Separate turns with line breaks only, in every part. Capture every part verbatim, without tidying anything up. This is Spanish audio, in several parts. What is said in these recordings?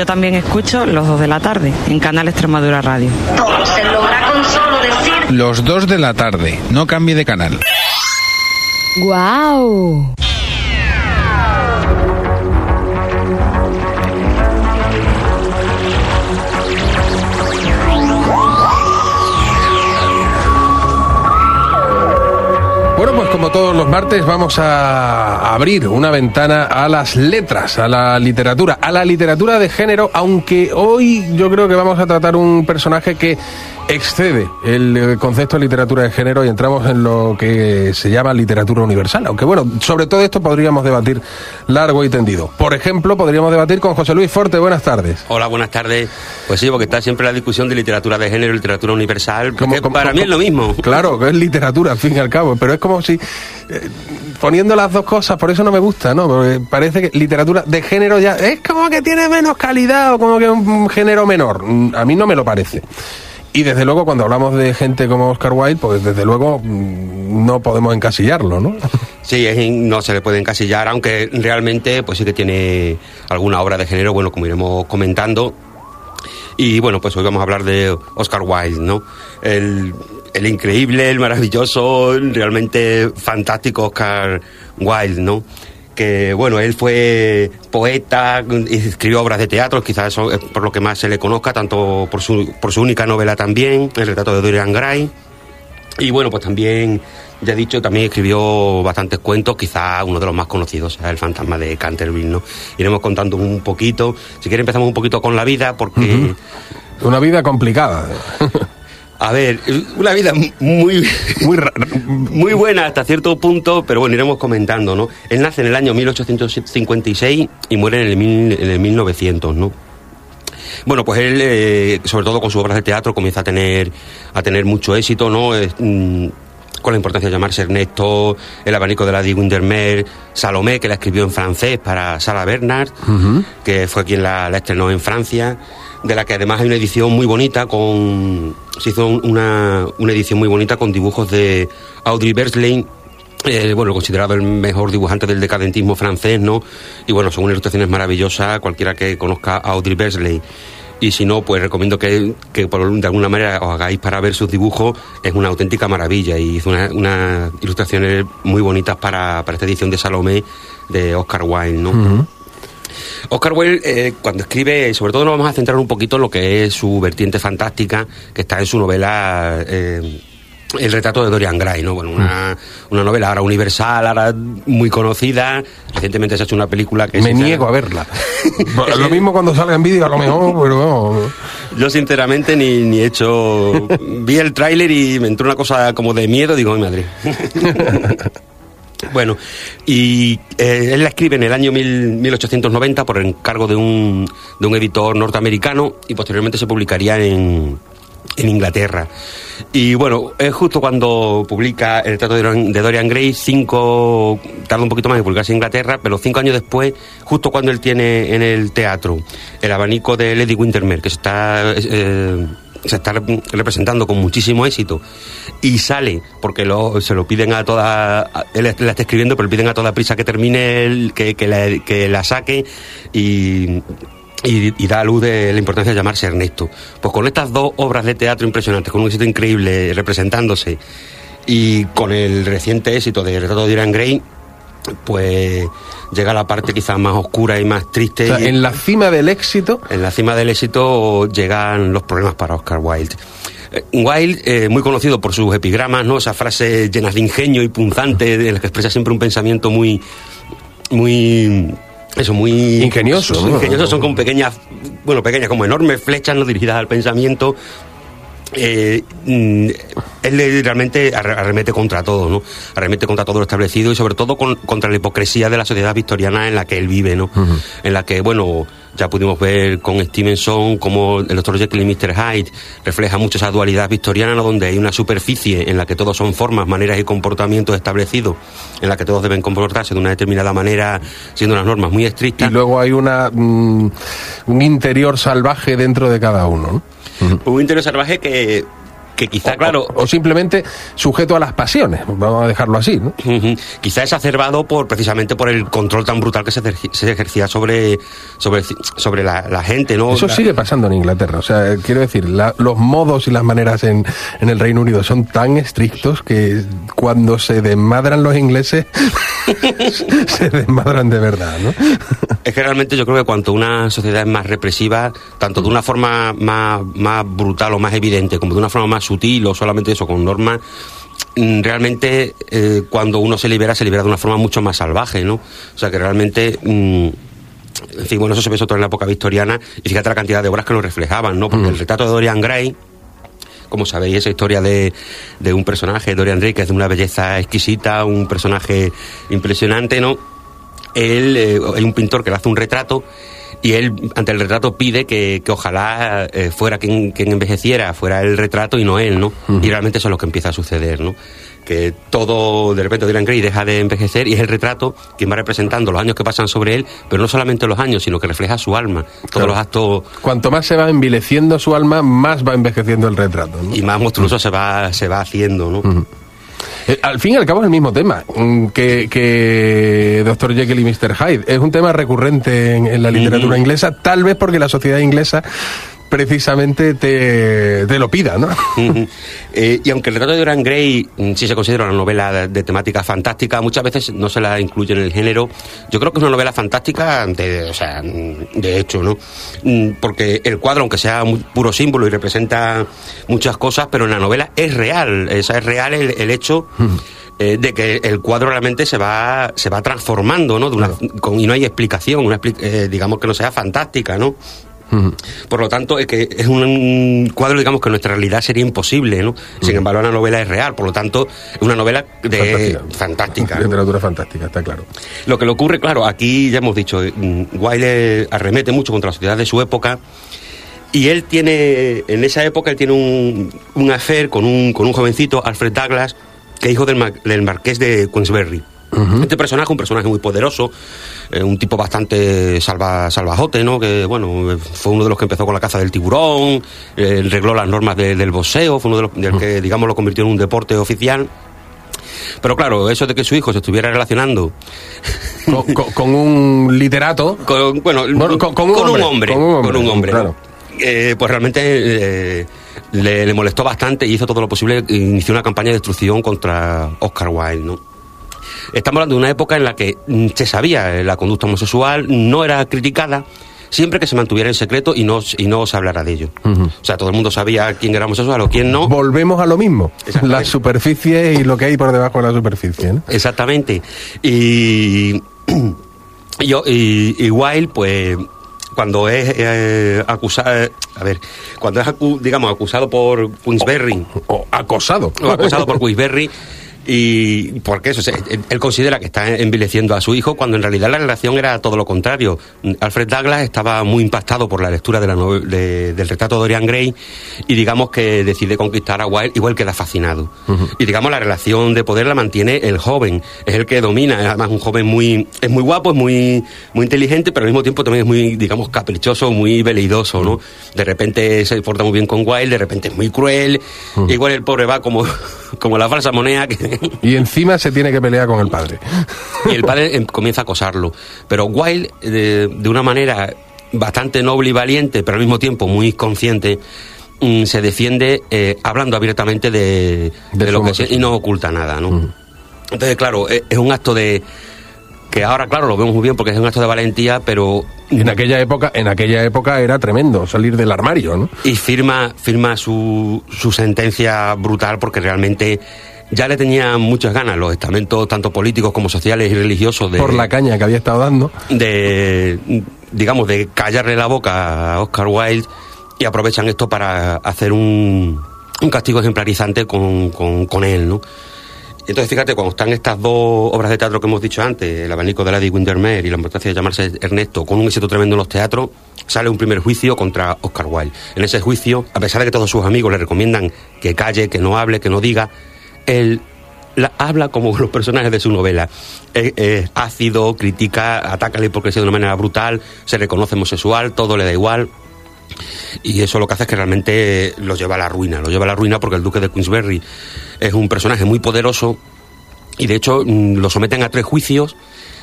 yo también escucho Los dos de la tarde, en Canal Extremadura Radio.
Todo se logra con solo decir...
Los dos de la tarde, no cambie de canal.
¡Guau!
Bueno, pues como todos los martes vamos a abrir una ventana a las letras, a la literatura, a la literatura de género, aunque hoy yo creo que vamos a tratar un personaje que excede el concepto de literatura de género y entramos en lo que se llama literatura universal, aunque bueno, sobre todo esto podríamos debatir largo y tendido. Por ejemplo, podríamos debatir con José Luis Forte. Buenas tardes.
Hola, buenas tardes. Pues sí, porque está siempre la discusión de literatura de género y literatura universal,
Como,
que
como,
para
como,
mí es lo mismo.
Claro, que es literatura, al fin y al cabo, pero es como si eh, poniendo las dos cosas, por eso no me gusta, ¿no? Porque parece que literatura de género ya es como que tiene menos calidad o como que un, un género menor. A mí no me lo parece. Y desde luego cuando hablamos de gente como Oscar Wilde, pues desde luego no podemos encasillarlo, ¿no?
Sí, es, no se le puede encasillar, aunque realmente pues sí que tiene alguna obra de género, bueno, como iremos comentando. Y bueno, pues hoy vamos a hablar de Oscar Wilde, ¿no? El, el increíble, el maravilloso, realmente fantástico Oscar Wilde, ¿no? Que bueno, él fue poeta, escribió obras de teatro, quizás eso es por lo que más se le conozca, tanto por su, por su única novela también, El retrato de Dorian Gray. Y bueno, pues también, ya he dicho, también escribió bastantes cuentos, quizás uno de los más conocidos es El fantasma de Canterville, ¿no? Iremos contando un poquito. Si quiere empezamos un poquito con la vida, porque...
Uh-huh. Una vida complicada.
A ver, una vida muy muy muy buena hasta cierto punto, pero bueno, iremos comentando, ¿no? Él nace en el año mil ochocientos cincuenta y seis y muere en el, mil, en el mil novecientos, ¿no? Bueno, pues él, eh, sobre todo con sus obras de teatro, comienza a tener a tener mucho éxito, ¿no? Es, mm, con la importancia de llamarse Ernesto, El abanico de Lady Windermere, Salomé, que la escribió en francés para Sarah Bernhardt, uh-huh. que fue quien la, la estrenó en Francia, de la que además hay una edición muy bonita, con se hizo una, una edición muy bonita con dibujos de Audrey Bersley, eh, bueno, considerado el mejor dibujante del decadentismo francés, ¿no? Y bueno, son unas ilustraciones maravillosas, cualquiera que conozca a Audrey Bersley. Y si no, pues recomiendo que, que por, de alguna manera os hagáis para ver sus dibujos, es una auténtica maravilla, y hizo unas una ilustraciones muy bonitas para, para esta edición de Salomé de Oscar Wilde, ¿no? Uh-huh. Oscar Wilde, eh, cuando escribe, sobre todo nos vamos a centrar un poquito en lo que es su vertiente fantástica, que está en su novela eh, El retrato de Dorian Gray, ¿no? Bueno, una, una novela ahora universal, ahora muy conocida. Recientemente se ha hecho una película que...
Me niego a verla. Lo mismo cuando salga en vídeo, a lo mejor, pero no.
Yo sinceramente ni, ni he hecho... Vi el tráiler y me entró una cosa como de miedo, digo, ay madre. Bueno, y eh, él la escribe en el año mil ochocientos noventa por encargo de un, de un editor norteamericano, y posteriormente se publicaría en, en Inglaterra. Y bueno, es justo cuando publica El retrato de Dorian, de Dorian Gray, cinco, tarda un poquito más en publicarse en Inglaterra, pero cinco años después, justo cuando él tiene en el teatro El abanico de Lady Windermere, que se está... Eh, se está representando con muchísimo éxito, y sale porque lo, se lo piden a toda, él la está escribiendo, pero le piden a toda prisa que termine el, que, que, la, que la saque, y, y, y da a luz de la importancia de llamarse Ernesto. Pues con estas dos obras de teatro impresionantes, con un éxito increíble representándose, y con el reciente éxito de El retrato de Dorian Gray, pues llega la parte quizás más oscura y más triste.
O sea, en la cima del éxito...
En la cima del éxito llegan los problemas para Oscar Wilde. Wilde, eh, muy conocido por sus epigramas, ¿no? Esas frases llenas de ingenio y punzantes, de las que expresa siempre un pensamiento muy... muy... Eso, muy...
Ingenioso,
son,
¿no?
Ingeniosos, son como pequeñas... Bueno, pequeñas, como enormes flechas, ¿no? Dirigidas al pensamiento. Eh, él realmente arremete contra todo, ¿no? Arremete contra todo lo establecido, y sobre todo con, contra la hipocresía de la sociedad victoriana en la que él vive, ¿no? Uh-huh. En la que, bueno, ya pudimos ver con Stevenson como el doctor Jekyll y mister Hyde refleja mucho esa dualidad victoriana, ¿no? Donde hay una superficie en la que todos son formas, maneras y comportamientos establecidos, en la que todos deben comportarse de una determinada manera, siendo unas normas muy estrictas.
Y luego hay una mm, un interior salvaje dentro de cada uno, ¿no?
Uh-huh. Un interior salvaje que que quizá,
o,
claro...
O, o simplemente sujeto a las pasiones, vamos a dejarlo así, ¿no?
Uh-huh. Quizá exacerbado por precisamente por el control tan brutal que se, ejerci- se ejercía sobre sobre, sobre la, la gente, ¿no?
Eso
la...
sigue pasando en Inglaterra, o sea, quiero decir, la, los modos y las maneras en, en el Reino Unido son tan estrictos que cuando se desmadran los ingleses, se desmadran de verdad, ¿no?
Es que realmente yo creo que cuanto una sociedad es más represiva, tanto de una forma más, más brutal o más evidente, como de una forma más sutil o solamente eso, con normas, realmente eh, cuando uno se libera, se libera de una forma mucho más salvaje, ¿no? O sea que realmente... Mmm, en fin, bueno, eso se ve sobre todo en la época victoriana, y fíjate la cantidad de obras que lo reflejaban, ¿no? Porque mm. el retrato de Dorian Gray, como sabéis, esa historia de, de un personaje, Dorian Gray, que es de una belleza exquisita, un personaje impresionante, ¿no? Él, eh, hay un pintor que le hace un retrato, y él, ante el retrato, pide que, que ojalá eh, fuera quien, quien envejeciera, fuera el retrato y no él, ¿no? Uh-huh. Y realmente eso es lo que empieza a suceder, ¿no? Que todo, de repente, Dorian Gray deja de envejecer y es el retrato quien va representando los años que pasan sobre él, pero no solamente los años, sino que refleja su alma, todos claro. los actos...
Cuanto más se va envileciendo su alma, más va envejeciendo el retrato, ¿no?
Y más monstruoso uh-huh. se va se va haciendo, ¿no?
Uh-huh. Eh, al fin y al cabo es el mismo tema que, que doctor Jekyll y mister Hyde. Es un tema recurrente en, en la literatura uh-huh. inglesa, tal vez porque la sociedad inglesa precisamente te, te lo pida, ¿no?
Uh-huh. Eh, y aunque el retrato de Dorian Gray sí se considera una novela de, de temática fantástica, muchas veces no se la incluye en el género. Yo creo que es una novela fantástica, de, o sea, de hecho, ¿no? Porque el cuadro, aunque sea un puro símbolo y representa muchas cosas, pero en la novela es real, o sea, es real el, el hecho... Uh-huh. Eh, de que el cuadro realmente se va se va transformando, ¿no? De una, claro. con, y no hay explicación, una, eh, digamos que no sea fantástica, ¿no? Uh-huh. Por lo tanto, es que es un cuadro, digamos, que en nuestra realidad sería imposible, ¿no? Uh-huh. Sin embargo, la novela es real, por lo tanto, es una novela de fantástica. fantástica
Literatura fantástica, está claro.
Lo que le ocurre, claro, aquí ya hemos dicho, Wilde arremete mucho contra la sociedad de su época. Y él tiene, en esa época, él tiene un, un affair con un, con un jovencito, Alfred Douglas, que es hijo del, mar, del marqués de Queensberry. Uh-huh. Este personaje, un personaje muy poderoso, eh, un tipo bastante salva, salvajote, ¿no? Que, bueno, fue uno de los que empezó con la caza del tiburón, eh, regló las normas de, del boxeo, fue uno de los del que, digamos, lo convirtió en un deporte oficial. Pero claro, eso de que su hijo se estuviera relacionando
con, con, con un literato,
con, bueno, bueno con, con, un con, un hombre, con un hombre, con un hombre, claro. eh, pues realmente eh, le, le molestó bastante y hizo todo lo posible, inició una campaña de destrucción contra Oscar Wilde, ¿no? Estamos hablando de una época en la que se sabía la conducta homosexual, no era criticada, siempre que se mantuviera en secreto y no, y no se hablara de ello. Uh-huh. O sea, todo el mundo sabía quién era homosexual o quién no.
Volvemos a lo mismo, la superficie y lo que hay por debajo de la superficie, ¿no?
Exactamente. Y, y, y, y Wilde, pues... cuando es eh, acusado, a ver, cuando es acu, digamos acusado por Queensberry
o, o acosado,
o acosado por Queensberry, y porque eso, él, él considera que está envileciendo a su hijo, cuando en realidad la relación era todo lo contrario. Alfred Douglas estaba muy impactado por la lectura de la novela, de, del retrato de Dorian Gray, y digamos que decide conquistar a Wilde, igual queda fascinado. Uh-huh. Y digamos la relación de poder la mantiene el joven, es el que domina, es además un joven muy, es muy guapo, es muy, muy inteligente, pero al mismo tiempo también es muy, digamos, caprichoso, muy veleidoso, ¿no? De repente se porta muy bien con Wilde, de repente es muy cruel, uh-huh. igual el pobre va como, como la falsa moneda que...
Y encima se tiene que pelear con el padre.
Y el padre eh, comienza a acosarlo. Pero Wilde, de, de una manera bastante noble y valiente, pero al mismo tiempo muy consciente, mm, se defiende eh, hablando abiertamente de, de, de lo que se, y no oculta nada, ¿no? Uh-huh. Entonces, claro, es, es un acto de... que ahora, claro, lo vemos muy bien porque es un acto de valentía, pero...
En aquella época, en aquella época era tremendo salir del armario, ¿no?
Y firma, firma su, su sentencia brutal porque realmente... ya le tenían muchas ganas los estamentos, tanto políticos como sociales y religiosos, de,
por la caña que había estado dando,
de, digamos, de callarle la boca a Oscar Wilde, y aprovechan esto para hacer un, un castigo ejemplarizante con, con, con él, ¿no? Entonces, fíjate, cuando están estas dos obras de teatro que hemos dicho antes, El abanico de Lady Windermere y La importancia de llamarse Ernesto, con un éxito tremendo en los teatros, sale un primer juicio contra Oscar Wilde. En ese juicio, a pesar de que todos sus amigos le recomiendan que calle, que no hable, que no diga, él la, habla como los personajes de su novela. Es, es ácido, critica, ataca la hipocresía de una manera brutal, se reconoce homosexual, todo le da igual. Y eso lo que hace es que realmente lo lleva a la ruina, lo lleva a la ruina porque el duque de Queensberry es un personaje muy poderoso y de hecho lo someten a tres juicios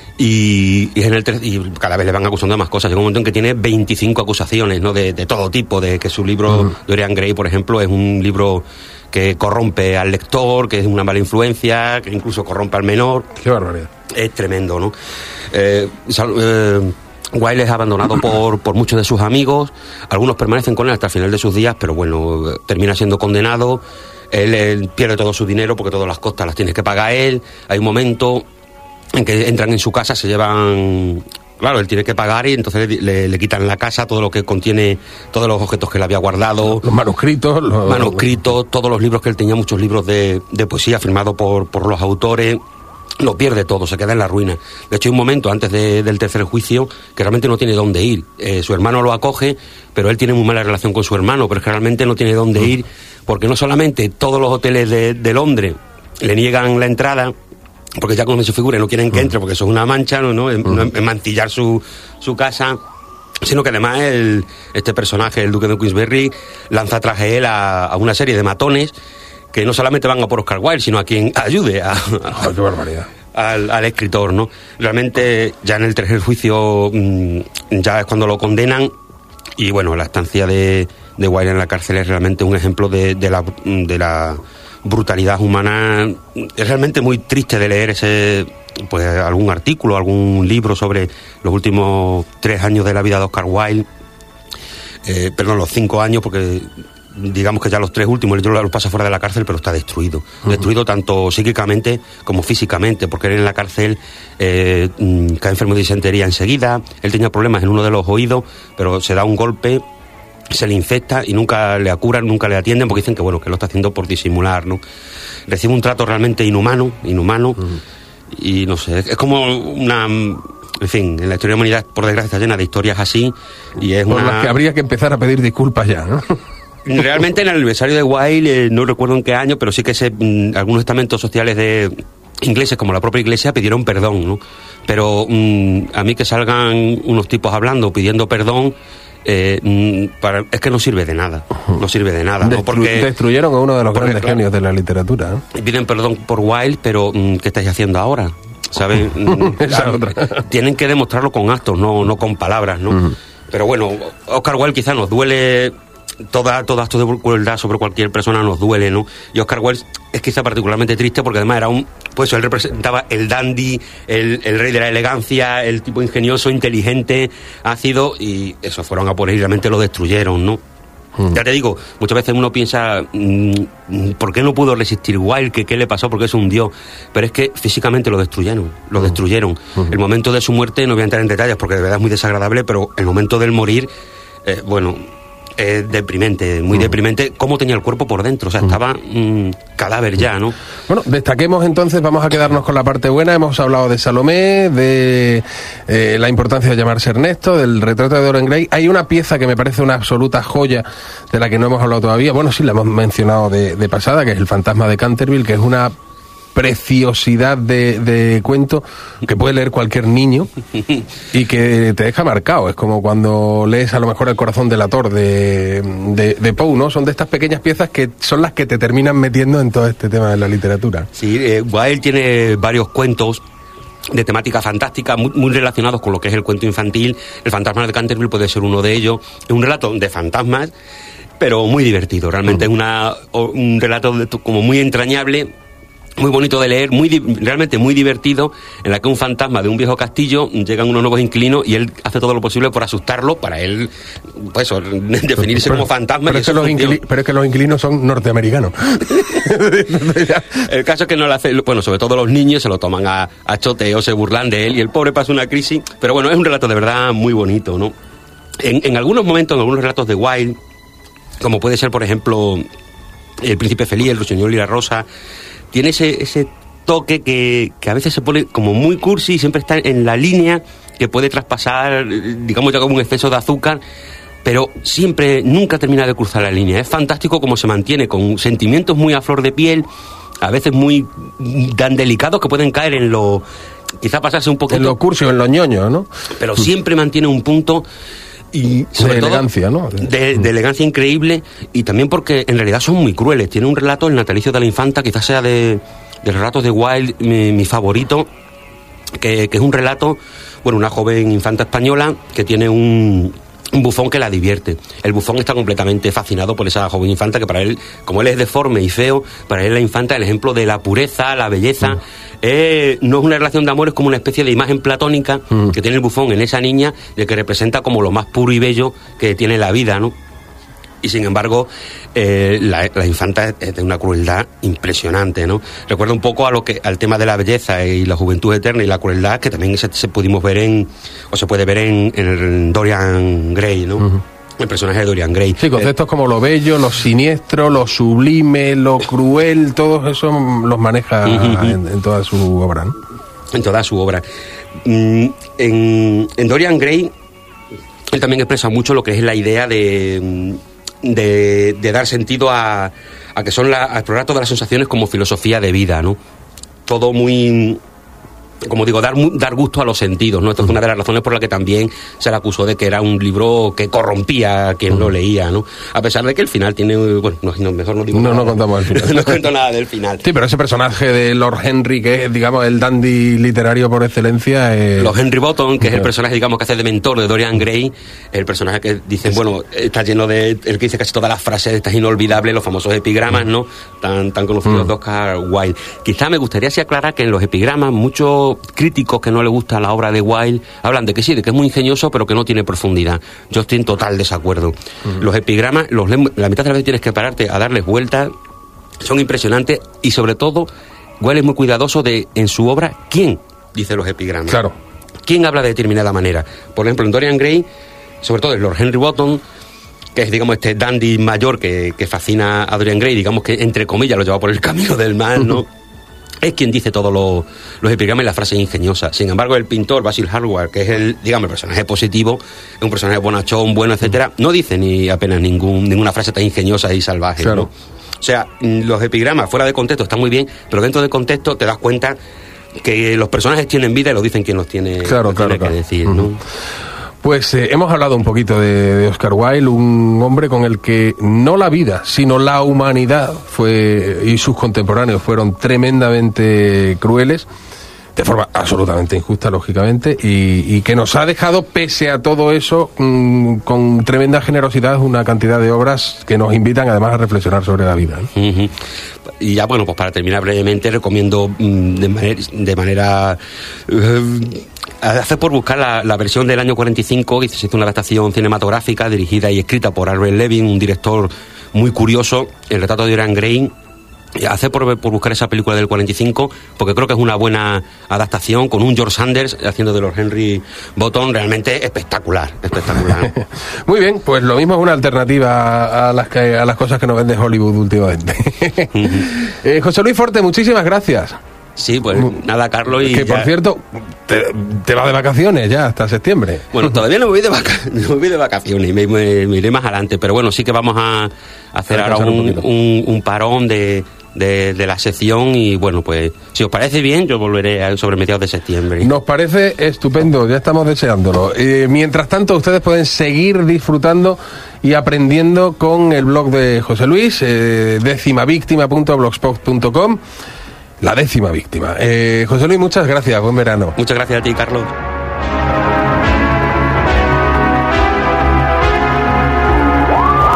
y, y, en el tre- y cada vez le van acusando de más cosas. Llega un momento en que tiene veinticinco acusaciones, ¿no? de, de todo tipo, de que su libro, uh-huh. Dorian Gray, por ejemplo, es un libro que corrompe al lector, que es una mala influencia, que incluso corrompe al menor.
Qué barbaridad.
Es tremendo, ¿no? Eh, sal, eh, Wilde es abandonado por, por muchos de sus amigos, algunos permanecen con él hasta el final de sus días, pero bueno, termina siendo condenado, él, él pierde todo su dinero porque todas las costas las tiene que pagar él, hay un momento en que entran en su casa, se llevan... Claro, él tiene que pagar y entonces le, le quitan la casa, todo lo que contiene, todos los objetos que él había guardado.
Los manuscritos. Los
manuscritos, todos los libros que él tenía, muchos libros de, de poesía firmados por, por los autores. Lo pierde todo, se queda en la ruina. De hecho, hay un momento antes de, del tercer juicio que realmente no tiene dónde ir. Eh, su hermano lo acoge, pero él tiene muy mala relación con su hermano, pero es que realmente no tiene dónde ir, porque no solamente todos los hoteles de, de Londres le niegan la entrada, porque ya conocen su figura y no quieren que entre, porque eso es una mancha, ¿no? ¿no? En, no, en mancillar su, su casa, sino que además el, este personaje, el duque de Queensberry, lanza tras él a, a una serie de matones que no solamente van a por Oscar Wilde, sino a quien ayude a, a,
oh, qué barbaridad.
Al, al escritor, ¿no? Realmente ya en el tercer juicio mmm, ya es cuando lo condenan y bueno, la estancia de, de Wilde en la cárcel es realmente un ejemplo de, de la de la brutalidad humana. Es realmente muy triste de leer ese, pues algún artículo, algún libro sobre los últimos tres años de la vida de Oscar Wilde, eh, perdón, los cinco años, porque digamos que ya los tres últimos el libro los pasa fuera de la cárcel, pero está destruido. Uh-huh. Destruido tanto psíquicamente como físicamente, porque él en la cárcel eh, cae enfermo de disentería enseguida. Él tenía problemas en uno de los oídos, pero se da un golpe, se le infecta y nunca le curan, nunca le atienden, porque dicen que bueno, que lo está haciendo por disimular, ¿no? Recibe un trato realmente inhumano, inhumano, uh-huh. Y no sé, es como una... En fin, en la historia de la humanidad, por desgracia, está llena de historias así, y es
por
una...
las que habría que empezar a pedir disculpas ya, ¿no?
Realmente en el aniversario de Wilde, eh, no recuerdo en qué año, pero sí que se, mm, algunos estamentos sociales de ingleses, como la propia Iglesia, pidieron perdón, ¿no? Pero mm, a mí que salgan unos tipos hablando, pidiendo perdón, eh, mm, para, es que no sirve de nada, no sirve de nada,
Destru-
¿no? Porque
destruyeron a uno de los
porque,
grandes
claro,
genios de la literatura, ¿eh?
Piden perdón por Wilde, pero mm, ¿qué estáis haciendo ahora? ¿Saben?
Esa otra.
Tienen que demostrarlo con actos, no, no con palabras, ¿no? Uh-huh. Pero bueno, Oscar Wilde quizás nos duele... Toda, todo acto de crueldad sobre cualquier persona nos duele, ¿no? Y Oscar Wilde es quizá particularmente triste porque además era un... Pues él representaba el dandy, el, el rey de la elegancia, el tipo ingenioso, inteligente, ácido, y eso, fueron a por él y realmente lo destruyeron, ¿no? Hmm. Ya te digo, muchas veces uno piensa, mmm, ¿por qué no pudo resistir Wilde? ¿Qué, ¿Qué le pasó? Porque es un dios. Pero es que físicamente lo destruyeron, lo hmm. destruyeron. Hmm. El momento de su muerte, no voy a entrar en detalles porque de verdad es muy desagradable, pero el momento del morir, eh, bueno... Es deprimente, muy mm. deprimente, cómo tenía el cuerpo por dentro, o sea, estaba mmm, cadáver ya, ¿no?
Bueno, destaquemos entonces, vamos a quedarnos con la parte buena. Hemos hablado de Salomé, de eh, la importancia de llamarse Ernesto, del retrato de Dorian Gray. Hay una pieza que me parece una absoluta joya, de la que no hemos hablado todavía, bueno, sí, la hemos mencionado de, de pasada, que es El fantasma de Canterville, que es una preciosidad de, de cuento que puede leer cualquier niño y que te deja marcado. Es como cuando lees a lo mejor El corazón delator de, de, de Poe, ¿no? Son de estas pequeñas piezas que son las que te terminan metiendo en todo este tema de la literatura.
Sí, eh, Wilde tiene varios cuentos de temática fantástica, muy, muy relacionados con lo que es el cuento infantil. El fantasma de Canterville puede ser uno de ellos. Es un relato de fantasmas, pero muy divertido. Realmente mm. es una, un relato de, como muy entrañable, muy bonito de leer, muy realmente muy divertido, en la que un fantasma de un viejo castillo llegan unos nuevos inquilinos y él hace todo lo posible por asustarlo, para él, pues eso, definirse
pero,
como fantasma.
Pero,
y
es que los inquili- pero es que los inquilinos son norteamericanos.
El caso es que no lo hace, bueno, sobre todo los niños se lo toman a, a choteo, se burlan de él y el pobre pasa una crisis, pero bueno, es un relato de verdad muy bonito, ¿no? En, en algunos momentos, en algunos relatos de Wilde, como puede ser, por ejemplo, El príncipe feliz, El ruiseñor y la rosa, tiene ese, ese toque que, que a veces se pone como muy cursi y siempre está en la línea que puede traspasar, digamos ya como un exceso de azúcar, pero siempre, nunca termina de cruzar la línea. Es fantástico cómo se mantiene, con sentimientos muy a flor de piel, a veces muy tan delicados que pueden caer en lo... quizá pasarse un poquito...
En lo cursi o en lo ñoño, ¿no?
Pero siempre mantiene un punto y sobre
de
todo,
elegancia, ¿no?
De, de elegancia increíble, y también porque en realidad son muy crueles. Tiene un relato, El natalicio de la infanta, quizás sea de, de los relatos de Wilde mi, mi favorito, que, que es un relato, bueno, una joven infanta española que tiene un... un bufón que la divierte. El bufón está completamente fascinado por esa joven infanta, que para él, como él es deforme y feo, para él la infanta es el ejemplo de la pureza, la belleza. Mm. Eh, no es una relación de amor, es como una especie de imagen platónica mm. que tiene el bufón en esa niña, de que representa como lo más puro y bello que tiene la vida, ¿no? Y sin embargo, eh, la, la infanta es de una crueldad impresionante, ¿no? Recuerda un poco a lo que al tema de la belleza y la juventud eterna y la crueldad, que también se, se pudimos ver en, o se puede ver en, en Dorian Gray, ¿no? Uh-huh. El personaje de Dorian Gray.
Sí, conceptos eh, como lo bello, lo siniestro, lo sublime, lo cruel, todos eso los maneja uh-huh. en, en toda su obra, ¿no?
En toda su obra. Mm, en, en Dorian Gray, él también expresa mucho lo que es la idea de... De, de dar sentido a, a que son la, a explorar todas las sensaciones como filosofía de vida, ¿no? Todo muy, como digo, dar, dar gusto a los sentidos, ¿no? Esto es una de las razones por las que también se le acusó de que era un libro que corrompía a quien uh-huh. lo leía, ¿no? A pesar de que el final tiene, bueno, no, no, mejor no digo
no,
nada.
No contamos el final.
No cuento nada del final.
Sí, pero ese personaje de Lord Henry, que es, digamos, el dandy literario por excelencia... Eh...
Lord Henry Wotton, que es el personaje, digamos, que hace de mentor de Dorian Gray, el personaje que dicen, bueno, está lleno de... El que dice casi todas las frases estas inolvidables, los famosos epigramas, ¿no? Tan, tan conocidos uh-huh. de Oscar Wilde. Quizá me gustaría así aclarar que en los epigramas muchos críticos que no le gusta la obra de Wilde hablan de que sí, de que es muy ingenioso, pero que no tiene profundidad. Yo estoy en total desacuerdo. Uh-huh. Los epigramas, los, la mitad de las veces tienes que pararte a darles vueltas, son impresionantes, y sobre todo Wilde es muy cuidadoso de, en su obra, quién dice los epigramas.
Claro.
¿Quién habla de determinada manera? Por ejemplo, en Dorian Gray, sobre todo en Lord Henry Wotton, que es, digamos, este dandy mayor que, que fascina a Dorian Gray, digamos que, entre comillas, lo lleva por el camino del mal, ¿no? Es quien dice todos los, los epigramas y las frases ingeniosas. Sin embargo, el pintor Basil Hallward, que es el, digamos, el personaje positivo, es un personaje bonachón, bueno, etcétera, no dice ni apenas ningún, ninguna frase tan ingeniosa y salvaje,
claro.
¿no? O sea, los epigramas fuera de contexto están muy bien, pero dentro del contexto te das cuenta que los personajes tienen vida y lo dicen quien los tiene,
claro,
los
claro,
tiene
claro.
que decir,
uh-huh.
¿no?
Pues eh, hemos hablado un poquito de, de Oscar Wilde, un hombre con el que no la vida, sino la humanidad fue y sus contemporáneos fueron tremendamente crueles, de forma absolutamente injusta, lógicamente, y, y que nos ha dejado, pese a todo eso, mmm, con tremenda generosidad, una cantidad de obras que nos invitan además a reflexionar sobre la vida, ¿no?
Uh-huh. Y ya, bueno, pues para terminar brevemente, recomiendo mmm, de manera... De manera uh, hace por buscar la, la versión del año cuarenta y cinco, que se hizo una adaptación cinematográfica dirigida y escrita por Albert Levin, un director muy curioso, el retrato de Dorian Gray. Hace por, por buscar esa película del cuarenta y cinco, porque creo que es una buena adaptación, con un George Sanders haciendo de Lord Henry Wotton, realmente espectacular, espectacular.
Muy bien, pues lo mismo es una alternativa a las, que, a las cosas que nos vende Hollywood últimamente. Uh-huh. eh, José Luis Forte, muchísimas gracias.
Sí, pues nada, Carlos. Y
que
ya...
por cierto, te, te vas de vacaciones ya hasta septiembre.
Bueno, todavía no me voy de, vaca... no me voy de vacaciones, me, me, me iré más adelante, pero bueno, sí que vamos a hacer a ahora un, un, un, un parón de, de, de la sección y bueno, pues si os parece bien, yo volveré a, sobre mediados de septiembre.
Nos parece estupendo, ya estamos deseándolo. Eh, mientras tanto, ustedes pueden seguir disfrutando y aprendiendo con el blog de José Luis, eh, décimavictima punto blogspot punto com. La décima víctima. Eh, José Luis, muchas gracias. Buen verano.
Muchas gracias a ti, Carlos.